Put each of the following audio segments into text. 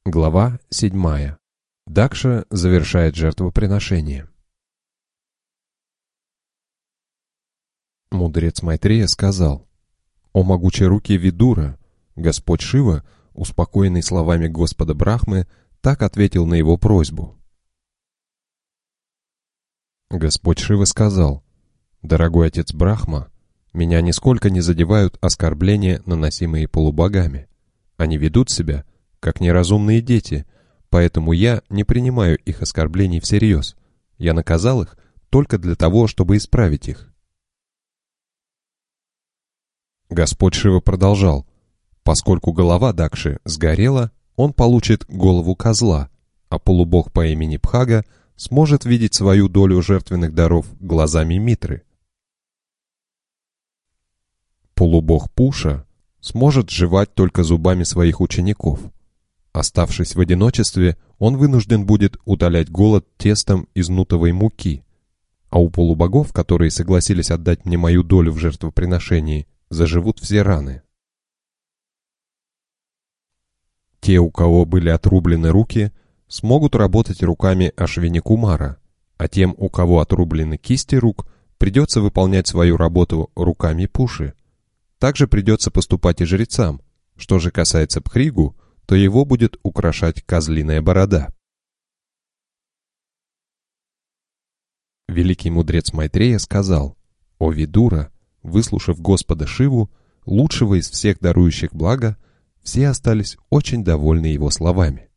Глава 7. Дакша завершает жертвоприношение. Мудрец Майтрея сказал: «О могучей руке Видура, Господь Шива, успокоенный словами Господа Брахмы, так ответил на его просьбу». Господь Шива сказал: «Дорогой отец Брахма, меня нисколько не задевают оскорбления, наносимые полубогами. Они ведут себя как неразумные дети, поэтому я не принимаю их оскорблений всерьез. Я наказал их только для того, чтобы исправить их». Господь Шива продолжал: «Поскольку голова Дакши сгорела, он получит голову козла, а полубог по имени Бхага сможет видеть свою долю жертвенных даров глазами Митры. Полубог Пуша сможет жевать только зубами своих учеников. Оставшись в одиночестве, он вынужден будет утолять голод тестом из нутовой муки. А у полубогов, которые согласились отдать мне мою долю в жертвоприношении, заживут все раны. Те, у кого были отрублены руки, смогут работать руками Ашвини Кумара, а тем, у кого отрублены кисти рук, придется выполнять свою работу руками Пуши. Также придется поступать и жрецам. Что же касается Бхригу, то его будет украшать козлиная борода». Великий мудрец Майтрея сказал: «О Видура, выслушав Господа Шиву, лучшего из всех дарующих блага, все остались очень довольны его словами».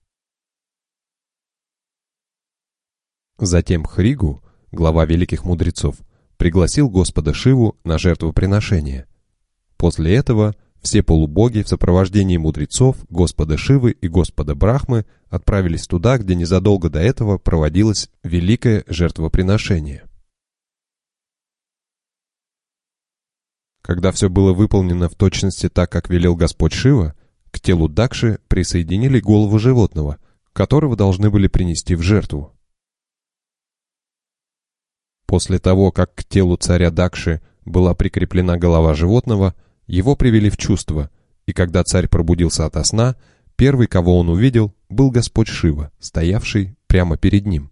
Затем Бхригу, глава великих мудрецов, пригласил Господа Шиву на жертвоприношение. После этого все полубоги в сопровождении мудрецов, Господа Шивы и Господа Брахмы отправились туда, где незадолго до этого проводилось великое жертвоприношение. Когда все было выполнено в точности так, как велел Господь Шива, к телу Дакши присоединили голову животного, которого должны были принести в жертву. После того, как к телу царя Дакши была прикреплена голова животного, его привели в чувство, и когда царь пробудился ото сна, первый, кого он увидел, был Господь Шива, стоявший прямо перед ним.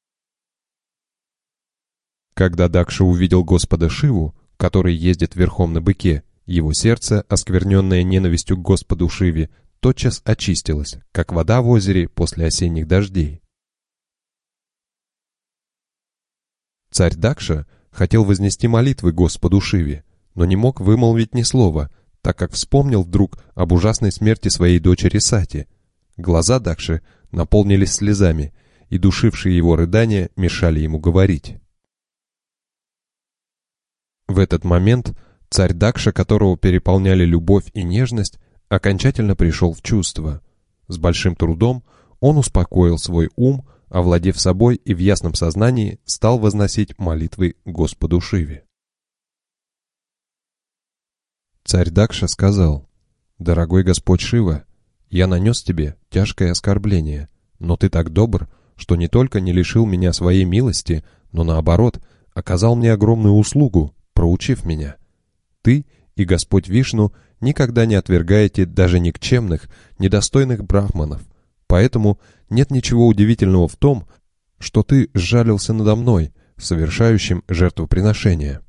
Когда Дакша увидел Господа Шиву, который ездит верхом на быке, его сердце, оскверненное ненавистью к Господу Шиве, тотчас очистилось, как вода в озере после осенних дождей. Царь Дакша хотел вознести молитвы Господу Шиве, но не мог вымолвить ни слова, так как вспомнил вдруг об ужасной смерти своей дочери Сати. Глаза Дакши наполнились слезами, и душившие его рыдания мешали ему говорить. В этот момент царь Дакша, которого переполняли любовь и нежность, окончательно пришел в чувство. С большим трудом он успокоил свой ум, овладев собой, и в ясном сознании стал возносить молитвы Господу Шиве. Царь Дакша сказал: «Дорогой Господь Шива, я нанес тебе тяжкое оскорбление, но ты так добр, что не только не лишил меня своей милости, но наоборот, оказал мне огромную услугу, проучив меня. Ты и Господь Вишну никогда не отвергаете даже никчемных, недостойных брахманов, поэтому нет ничего удивительного в том, что ты сжалился надо мной, совершающим жертвоприношение.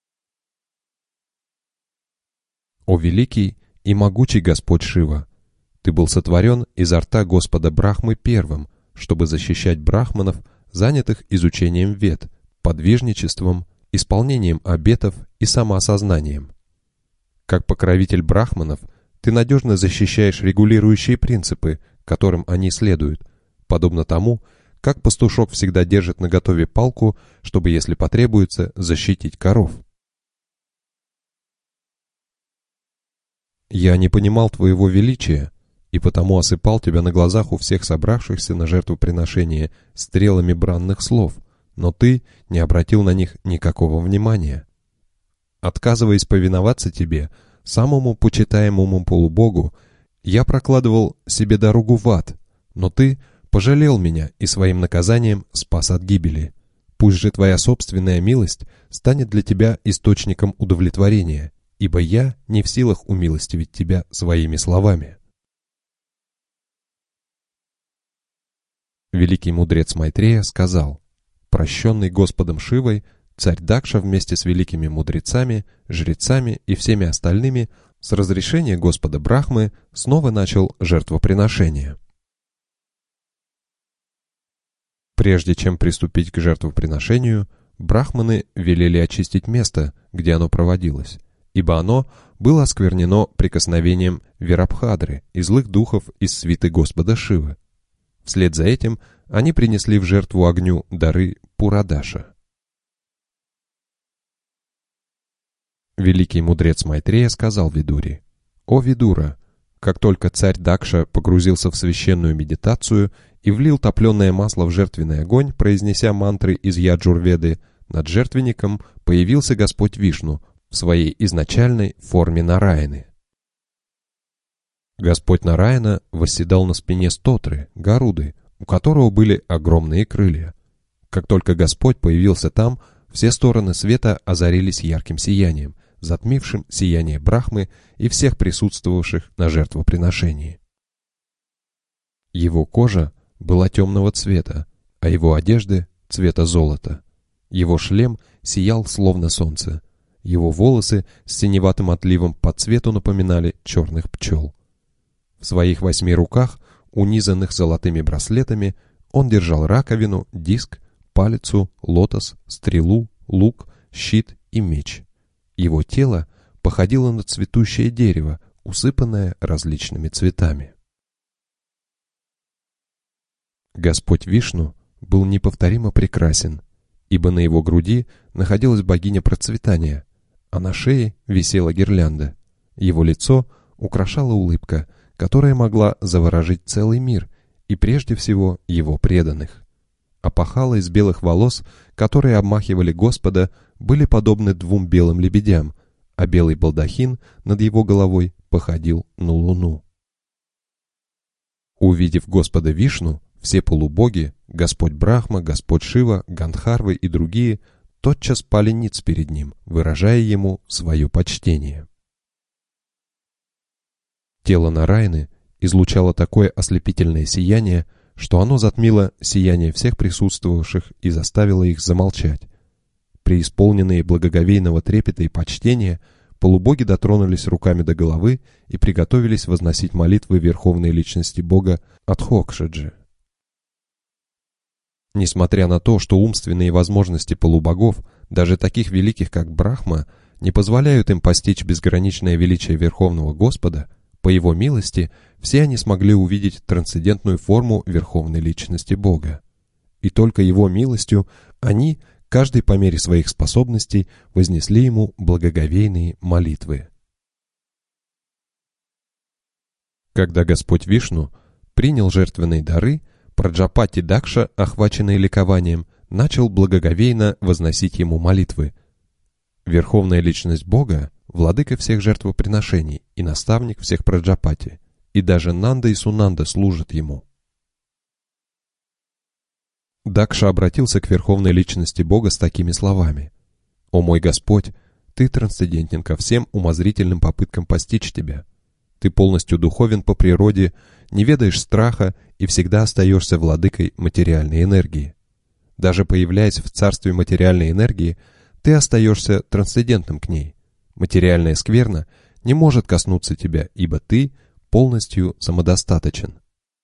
О великий и могучий Господь Шива! Ты был сотворен изо рта Господа Брахмы первым, чтобы защищать брахманов, занятых изучением вед, подвижничеством, исполнением обетов и самоосознанием. Как покровитель брахманов, ты надежно защищаешь регулирующие принципы, которым они следуют, подобно тому, как пастушок всегда держит наготове палку, чтобы, если потребуется, защитить коров. Я не понимал твоего величия, и потому осыпал тебя на глазах у всех собравшихся на жертвоприношение стрелами бранных слов, но ты не обратил на них никакого внимания. Отказываясь повиноваться тебе, самому почитаемому полубогу, я прокладывал себе дорогу в ад, но ты пожалел меня и своим наказанием спас от гибели. Пусть же твоя собственная милость станет для тебя источником удовлетворения, ибо я не в силах умилостивить тебя своими словами». Великий мудрец Майтрея сказал: «Прощенный Господом Шивой, царь Дакша вместе с великими мудрецами, жрецами и всеми остальными с разрешения Господа Брахмы снова начал жертвоприношение». Прежде чем приступить к жертвоприношению, брахманы велели очистить место, где оно проводилось, ибо оно было осквернено прикосновением Вирабхадры и злых духов из свиты Господа Шивы. Вслед за этим они принесли в жертву огню дары Пурадаша. Великий мудрец Майтрея сказал Видуре: «О Видура, как только царь Дакша погрузился в священную медитацию и влил топленое масло в жертвенный огонь, произнеся мантры из Яджурведы, над жертвенником появился Господь Вишну в своей изначальной форме Нараяны. Господь Нараяна восседал на спине Стотры, Гаруды, у которого были огромные крылья. Как только Господь появился там, все стороны света озарились ярким сиянием, затмившим сияние Брахмы и всех присутствовавших на жертвоприношении. Его кожа была темного цвета, а его одежды — цвета золота. Его шлем сиял словно солнце. Его волосы с синеватым отливом по цвету напоминали черных пчел. В своих 8 руках, унизанных золотыми браслетами, он держал раковину, диск, палицу, лотос, стрелу, лук, щит и меч. Его тело походило на цветущее дерево, усыпанное различными цветами. Господь Вишну был неповторимо прекрасен, ибо на его груди находилась богиня процветания, а на шее висела гирлянда. Его лицо украшала улыбка, которая могла заворожить целый мир и прежде всего его преданных. Опахала из белых волос, которые обмахивали Господа, были подобны 2 белым лебедям, а белый балдахин над его головой походил на луну. Увидев Господа Вишну, все полубоги, Господь Брахма, Господь Шива, Гандхарвы и другие тотчас пали ниц перед ним, выражая ему свое почтение. Тело Нараяны излучало такое ослепительное сияние, что оно затмило сияние всех присутствовавших и заставило их замолчать. Преисполненные благоговейного трепета и почтения, полубоги дотронулись руками до головы и приготовились возносить молитвы Верховной Личности Бога Адхокшаджи. Несмотря на то, что умственные возможности полубогов, даже таких великих как Брахма, не позволяют им постичь безграничное величие Верховного Господа, по Его милости все они смогли увидеть трансцендентную форму Верховной Личности Бога. И только Его милостью они, каждый по мере своих способностей, вознесли Ему благоговейные молитвы. Когда Господь Вишну принял жертвенные дары, Праджапати Дакша, охваченный ликованием, начал благоговейно возносить ему молитвы. Верховная Личность Бога, владыка всех жертвоприношений и наставник всех Праджапати, и даже Нанда и Сунанда служат ему. Дакша обратился к Верховной Личности Бога с такими словами: «О мой Господь, Ты трансцендентен ко всем умозрительным попыткам постичь Тебя. Ты полностью духовен по природе, не ведаешь страха и всегда остаешься владыкой материальной энергии. Даже появляясь в царстве материальной энергии, ты остаешься трансцендентным к ней. Материальная скверна не может коснуться тебя, ибо ты полностью самодостаточен».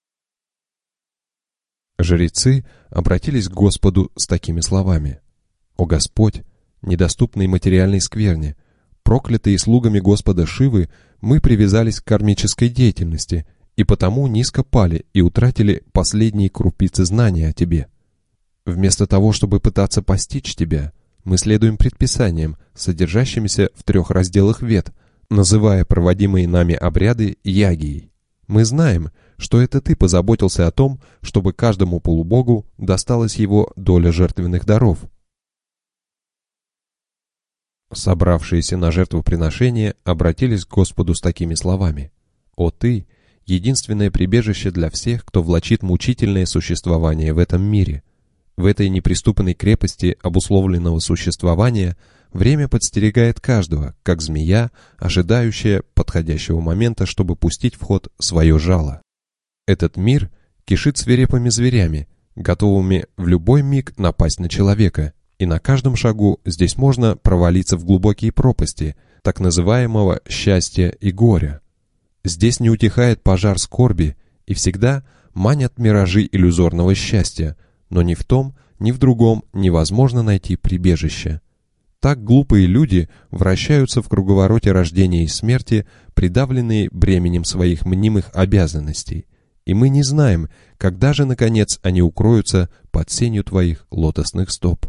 Жрецы обратились к Господу с такими словами: «О Господь, недоступный материальной скверне, проклятые слугами Господа Шивы, мы привязались к кармической деятельности и потому низко пали и утратили последние крупицы знания о Тебе. Вместо того, чтобы пытаться постичь Тебя, мы следуем предписаниям, содержащимся в 3 разделах Вед, называя проводимые нами обряды ягией. Мы знаем, что это Ты позаботился о том, чтобы каждому полубогу досталась его доля жертвенных даров». Собравшиеся на жертвоприношение обратились к Господу с такими словами: «О Ты, единственное прибежище для всех, кто влачит мучительное существование в этом мире. В этой неприступной крепости обусловленного существования время подстерегает каждого, как змея, ожидающая подходящего момента, чтобы пустить в ход свое жало. Этот мир кишит свирепыми зверями, готовыми в любой миг напасть на человека, и на каждом шагу здесь можно провалиться в глубокие пропасти так называемого счастья и горя. Здесь не утихает пожар скорби, и всегда манят миражи иллюзорного счастья, но ни в том, ни в другом невозможно найти прибежище. Так глупые люди вращаются в круговороте рождения и смерти, придавленные бременем своих мнимых обязанностей, и мы не знаем, когда же, наконец, они укроются под сенью твоих лотосных стоп.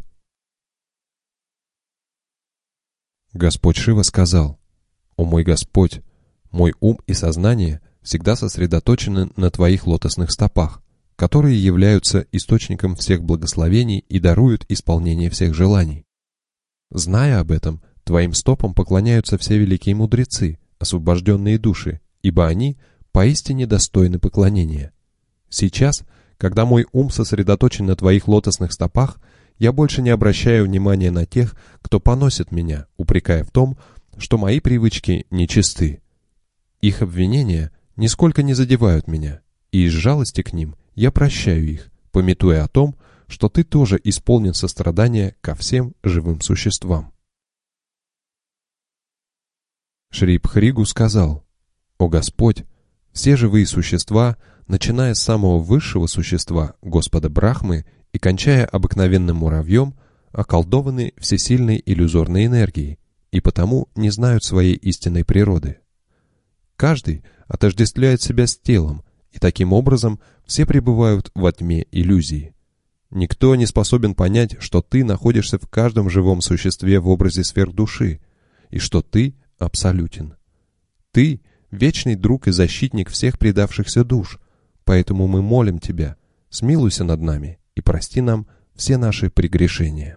Господь Шива сказал: «О мой Господь, мой ум и сознание всегда сосредоточены на твоих лотосных стопах, которые являются источником всех благословений и даруют исполнение всех желаний. Зная об этом, твоим стопам поклоняются все великие мудрецы, освобожденные души, ибо они поистине достойны поклонения. Сейчас, когда мой ум сосредоточен на твоих лотосных стопах, я больше не обращаю внимания на тех, кто поносит меня, упрекая в том, что мои привычки нечисты. Их обвинения нисколько не задевают меня, и из жалости к ним я прощаю их, памятуя о том, что ты тоже исполнен сострадания ко всем живым существам». Шри Бхригу сказал: «О Господь, все живые существа, начиная с самого высшего существа, Господа Брахмы, и кончая обыкновенным муравьем, околдованы всесильной иллюзорной энергией и потому не знают своей истинной природы. Каждый отождествляет себя с телом, и таким образом все пребывают во тьме иллюзии. Никто не способен понять, что ты находишься в каждом живом существе в образе сверхдуши, и что ты абсолютен. Ты — вечный друг и защитник всех предавшихся душ, поэтому мы молим тебя, смилуйся над нами и прости нам все наши прегрешения».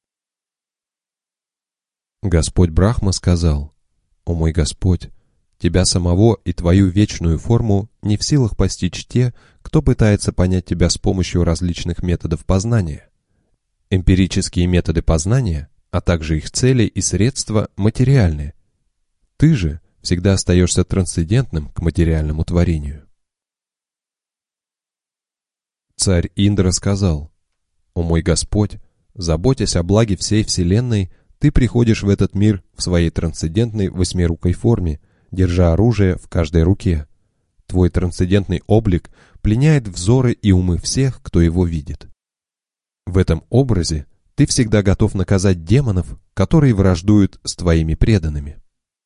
Господь Брахма сказал: «О мой Господь, Тебя самого и Твою вечную форму не в силах постичь те, кто пытается понять Тебя с помощью различных методов познания. Эмпирические методы познания, а также их цели и средства материальны. Ты же всегда остаешься трансцендентным к материальному творению». Царь Индра сказал: «О мой Господь, заботясь о благе всей Вселенной, ты приходишь в этот мир в своей трансцендентной восьмирукой форме, держа оружие в каждой руке. Твой трансцендентный облик пленяет взоры и умы всех, кто его видит. В этом образе ты всегда готов наказать демонов, которые враждуют с твоими преданными».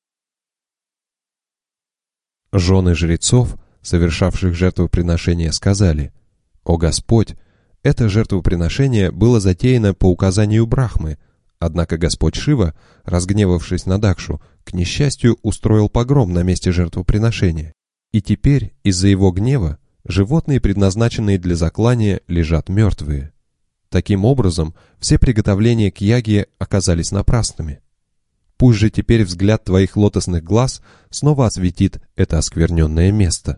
Жены жрецов, совершавших жертвоприношение, сказали: «О Господь, это жертвоприношение было затеяно по указанию Брахмы, однако Господь Шива, разгневавшись на Дакшу, к несчастью устроил погром на месте жертвоприношения, и теперь из-за его гнева животные, предназначенные для заклания, лежат мертвые. Таким образом, все приготовления к яге оказались напрасными. Пусть же теперь взгляд твоих лотосных глаз снова осветит это оскверненное место».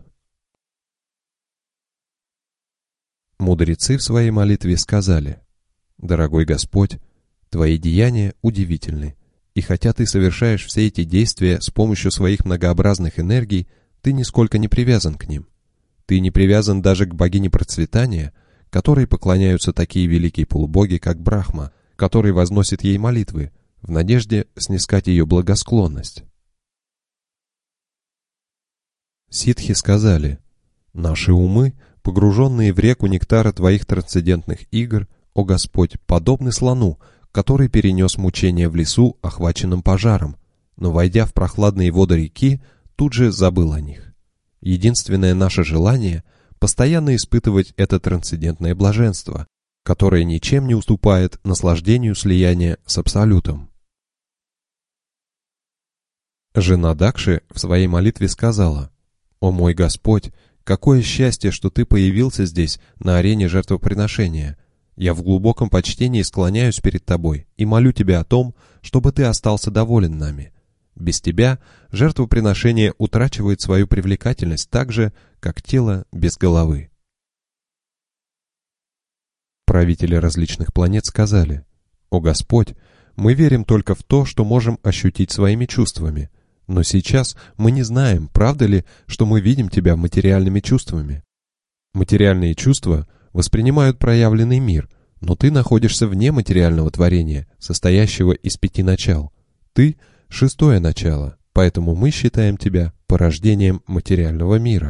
Мудрецы в своей молитве сказали: «Дорогой Господь, Твои деяния удивительны, и хотя Ты совершаешь все эти действия с помощью своих многообразных энергий, Ты нисколько не привязан к ним. Ты не привязан даже к богине процветания, которой поклоняются такие великие полубоги, как Брахма, который возносит ей молитвы, в надежде снискать ее благосклонность». Ситхи сказали: «Наши умы, погруженные в реку нектара Твоих трансцендентных игр, о Господь, подобны слону, который перенес мучения в лесу, охваченном пожаром, но, войдя в прохладные воды реки, тут же забыл о них. Единственное наше желание — постоянно испытывать это трансцендентное блаженство, которое ничем не уступает наслаждению слияния с Абсолютом». Жена Дакши в своей молитве сказала: «О мой Господь, какое счастье, что Ты появился здесь, на арене жертвоприношения. Я в глубоком почтении склоняюсь перед Тобой и молю Тебя о том, чтобы Ты остался доволен нами. Без Тебя жертвоприношение утрачивает свою привлекательность так же, как тело без головы». Правители различных планет сказали: «О Господь, мы верим только в то, что можем ощутить своими чувствами, но сейчас мы не знаем, правда ли, что мы видим Тебя материальными чувствами. Материальные чувства воспринимают проявленный мир, но ты находишься вне материального творения, состоящего из 5 начал. Ты — 6-е начало, поэтому мы считаем тебя порождением материального мира.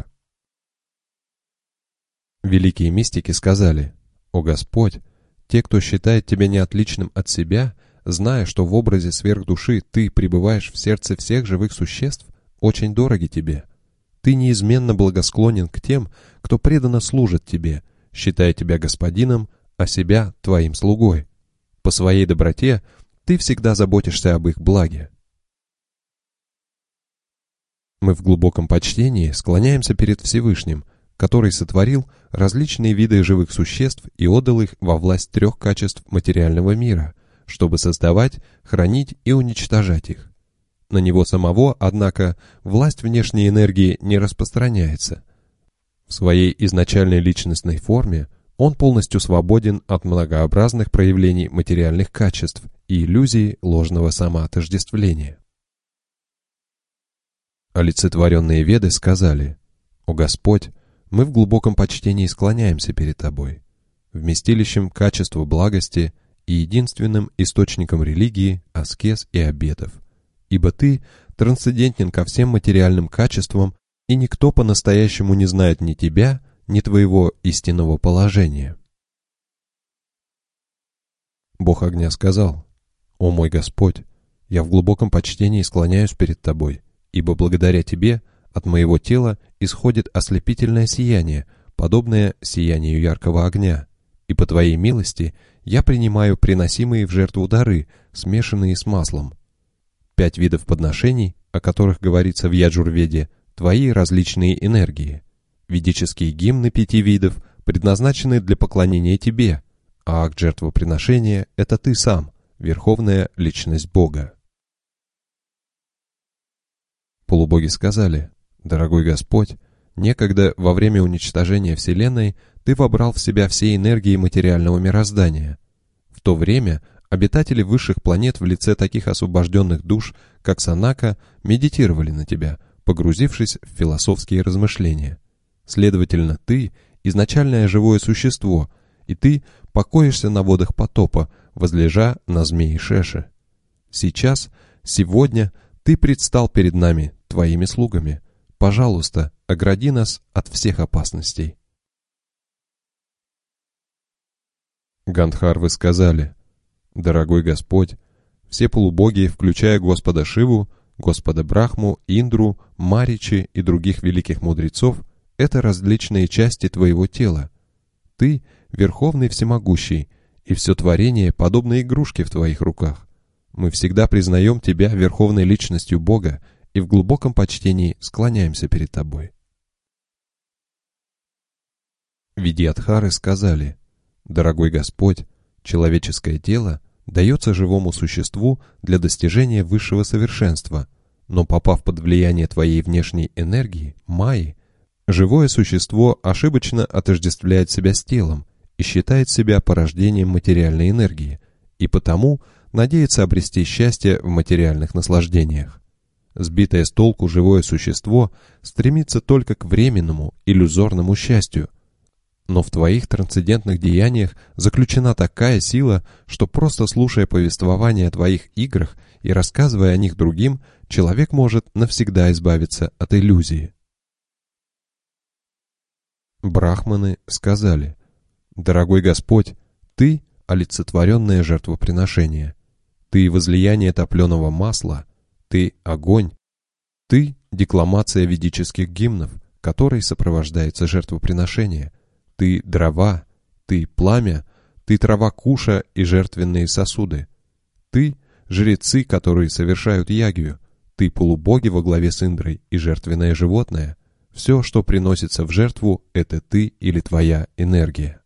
Великие мистики сказали: «О Господь, те, кто считает тебя неотличным от себя, зная, что в образе сверхдуши ты пребываешь в сердце всех живых существ, очень дороги тебе. Ты неизменно благосклонен к тем, кто преданно служит тебе, считая тебя господином, а себя твоим слугой. По своей доброте ты всегда заботишься об их благе». Мы в глубоком почтении склоняемся перед Всевышним, который сотворил различные виды живых существ и отдал их во власть 3 качеств материального мира, чтобы создавать, хранить и уничтожать их. На него самого, однако, власть внешней энергии не распространяется. В своей изначальной личностной форме он полностью свободен от многообразных проявлений материальных качеств и иллюзий ложного самоотождествления. Олицетворенные Веды сказали: «О Господь, мы в глубоком почтении склоняемся перед Тобой, вместилищем качества благости и единственным источником религии, аскез и обетов, ибо Ты трансцендентен ко всем материальным качествам, и никто по-настоящему не знает ни Тебя, ни Твоего истинного положения». Бог огня сказал: «О мой Господь, я в глубоком почтении склоняюсь перед Тобой, ибо благодаря Тебе от моего тела исходит ослепительное сияние, подобное сиянию яркого огня, и по Твоей милости я принимаю приносимые в жертву дары, смешанные с маслом. 5 видов подношений, о которых говорится в Яджурведе, Твои различные энергии. Ведические гимны 5 видов предназначены для поклонения Тебе, а акт жертвоприношения — это Ты сам, Верховная Личность Бога». Полубоги сказали: «Дорогой Господь, некогда во время уничтожения Вселенной Ты вобрал в себя все энергии материального мироздания. В то время обитатели высших планет в лице таких освобожденных душ, как Санака, медитировали на Тебя, погрузившись в философские размышления. Следовательно, Ты — изначальное живое существо, и Ты покоишься на водах потопа, возлежа на змеи Шеше. Сейчас, сегодня Ты предстал перед нами, Твоими слугами. Пожалуйста, огради нас от всех опасностей». Гандхарвы сказали: «Дорогой Господь, все полубоги, включая Господа Шиву, Господа Брахму, Индру, Маричи и других великих мудрецов, это различные части Твоего тела. Ты — Верховный Всемогущий, и все творение подобно игрушке в Твоих руках. Мы всегда признаем Тебя Верховной Личностью Бога и в глубоком почтении склоняемся перед Тобой». Видьядхары сказали: «Дорогой Господь, человеческое тело дается живому существу для достижения высшего совершенства, но попав под влияние Твоей внешней энергии, майи, живое существо ошибочно отождествляет себя с телом и считает себя порождением материальной энергии, и потому надеется обрести счастье в материальных наслаждениях. Сбитое с толку живое существо стремится только к временному, иллюзорному счастью. Но в Твоих трансцендентных деяниях заключена такая сила, что просто слушая повествование о Твоих играх и рассказывая о них другим, человек может навсегда избавиться от иллюзии». Брахманы сказали: «Дорогой Господь, Ты — олицетворенное жертвоприношение. Ты — возлияние топленого масла. Ты — огонь. Ты — декламация ведических гимнов, которой сопровождается жертвоприношение. Ты — дрова. Ты — пламя. Ты — трава куша и жертвенные сосуды. Ты — жрецы, которые совершают ягью. Ты — полубоги во главе с Индрой и жертвенное животное. Все, что приносится в жертву, это Ты или Твоя энергия».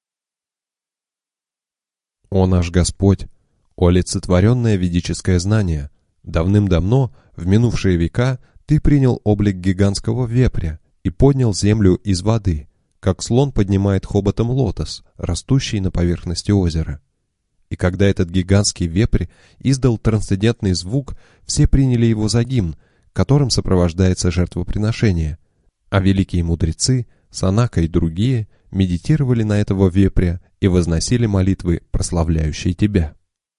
«О наш Господь, о олицетворенное ведическое знание, давным-давно, в минувшие века, Ты принял облик гигантского вепря и поднял землю из воды, как слон поднимает хоботом лотос, растущий на поверхности озера. И когда этот гигантский вепрь издал трансцендентный звук, все приняли его за гимн, которым сопровождается жертвоприношение, а великие мудрецы, Санака и другие, медитировали на этого вепря и возносили молитвы, прославляющие Тебя.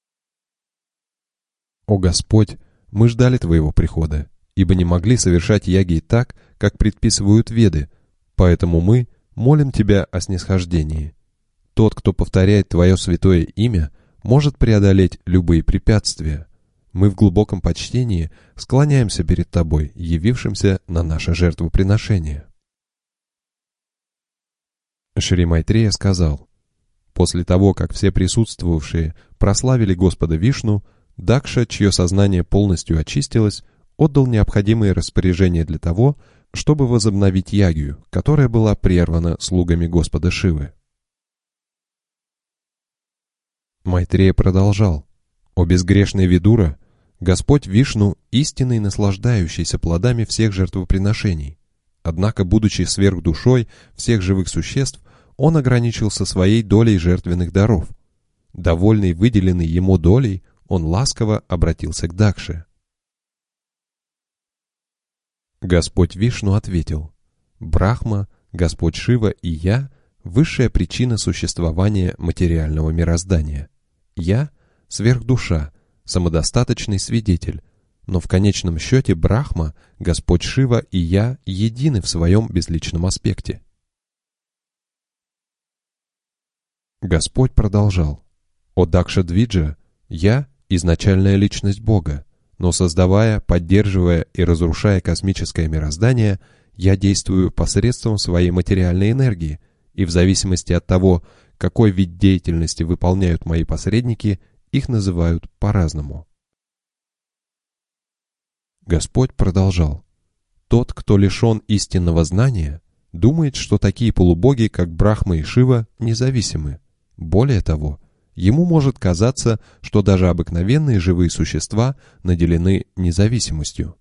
О Господь, мы ждали Твоего прихода, ибо не могли совершать ягги так, как предписывают Веды, поэтому мы молим Тебя о снисхождении. Тот, кто повторяет Твое святое имя, может преодолеть любые препятствия. Мы в глубоком почтении склоняемся перед Тобой, явившимся на наше жертвоприношение. Шри Майтрея сказал: после того, как все присутствовавшие прославили Господа Вишну, Дакша, чье сознание полностью очистилось, отдал необходимые распоряжения для того, чтобы возобновить ягью, которая была прервана слугами Господа Шивы. Майтрея продолжал: «О безгрешный Видура, Господь Вишну — истинный, наслаждающийся плодами всех жертвоприношений. Однако, будучи сверхдушой всех живых существ, он ограничился своей долей жертвенных даров. Довольный выделенной ему долей, он ласково обратился к Дакше. Господь Вишну ответил: «Брахма, Господь Шива и я — высшая причина существования материального мироздания. Я — сверхдуша, самодостаточный свидетель, но в конечном счете Брахма, Господь Шива и я едины в своем безличном аспекте». Господь продолжал: «О Дакша-двиджа, я — изначальная личность Бога, но создавая, поддерживая и разрушая космическое мироздание, я действую посредством своей материальной энергии, и в зависимости от того, какой вид деятельности выполняют мои посредники, их называют по-разному». Господь продолжал: «Тот, кто лишен истинного знания, думает, что такие полубоги, как Брахма и Шива, независимы. Более того, ему может казаться, что даже обыкновенные живые существа наделены независимостью.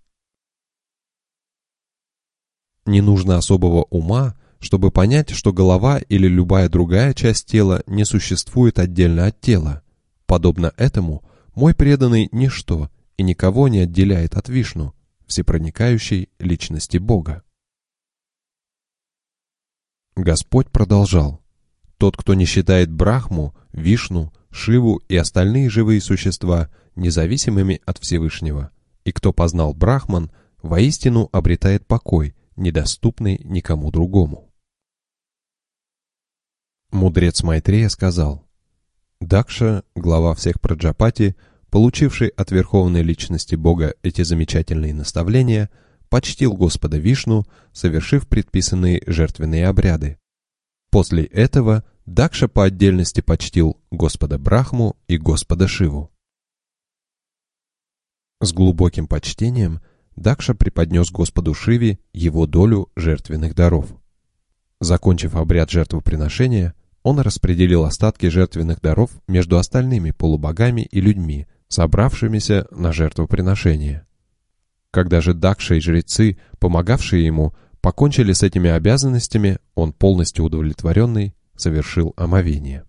Не нужно особого ума, чтобы понять, что голова или любая другая часть тела не существует отдельно от тела. Подобно этому, мой преданный ничто и никого не отделяет от Вишну, всепроникающей личности Бога». Господь продолжал: «Тот, кто не считает Брахму, Вишну, Шиву и остальные живые существа независимыми от Всевышнего, и кто познал Брахман, воистину обретает покой, недоступный никому другому». Мудрец Майтрея сказал: «Дакша, глава всех Праджапати, получивший от Верховной Личности Бога эти замечательные наставления, почтил Господа Вишну, совершив предписанные жертвенные обряды. После этого Дакша по отдельности почтил Господа Брахму и Господа Шиву. С глубоким почтением Дакша преподнес Господу Шиве его долю жертвенных даров. Закончив обряд жертвоприношения, он распределил остатки жертвенных даров между остальными полубогами и людьми, собравшимися на жертвоприношение. Когда же Дакша и жрецы, помогавшие ему, покончили с этими обязанностями, он, полностью удовлетворенный, совершил омовение.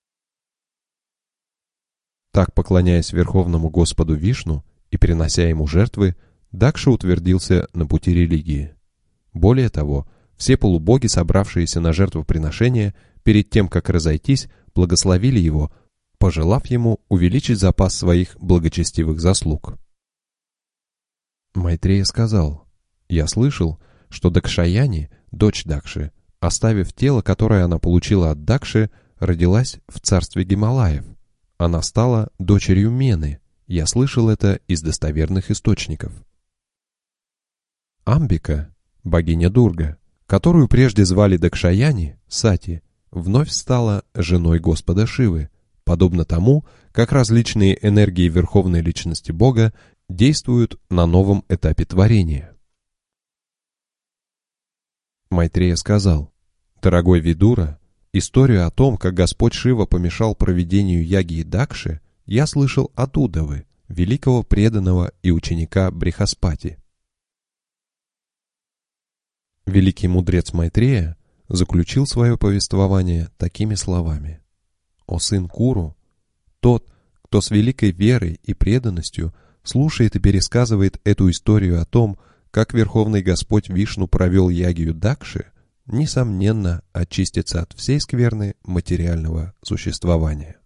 Так, поклоняясь Верховному Господу Вишну и принося ему жертвы, Дакша утвердился на пути религии. Более того, все полубоги, собравшиеся на жертвоприношение, перед тем, как разойтись, благословили его, пожелав ему увеличить запас своих благочестивых заслуг. Майтрея сказал: «Я слышал, что Дакшаяни, дочь Дакши, оставив тело, которое она получила от Дакши, родилась в царстве Гималаев. Она стала дочерью Мены. Я слышал это из достоверных источников». Амбика, богиня Дурга, которую прежде звали Дакшаяни, Сати, вновь стала женой Господа Шивы, подобно тому, как различные энергии Верховной Личности Бога действуют на новом этапе творения. Майтрея сказал: «Дорогой Видура, историю о том, как Господь Шива помешал проведению яги Дакши, я слышал от Удавы, великого преданного и ученика Брихаспати». Великий мудрец Майтрея заключил свое повествование такими словами: «О сын Куру, тот, кто с великой верой и преданностью слушает и пересказывает эту историю о том, как Верховный Господь Вишну провел ягию Дакши, несомненно, очиститься от всей скверны материального существования.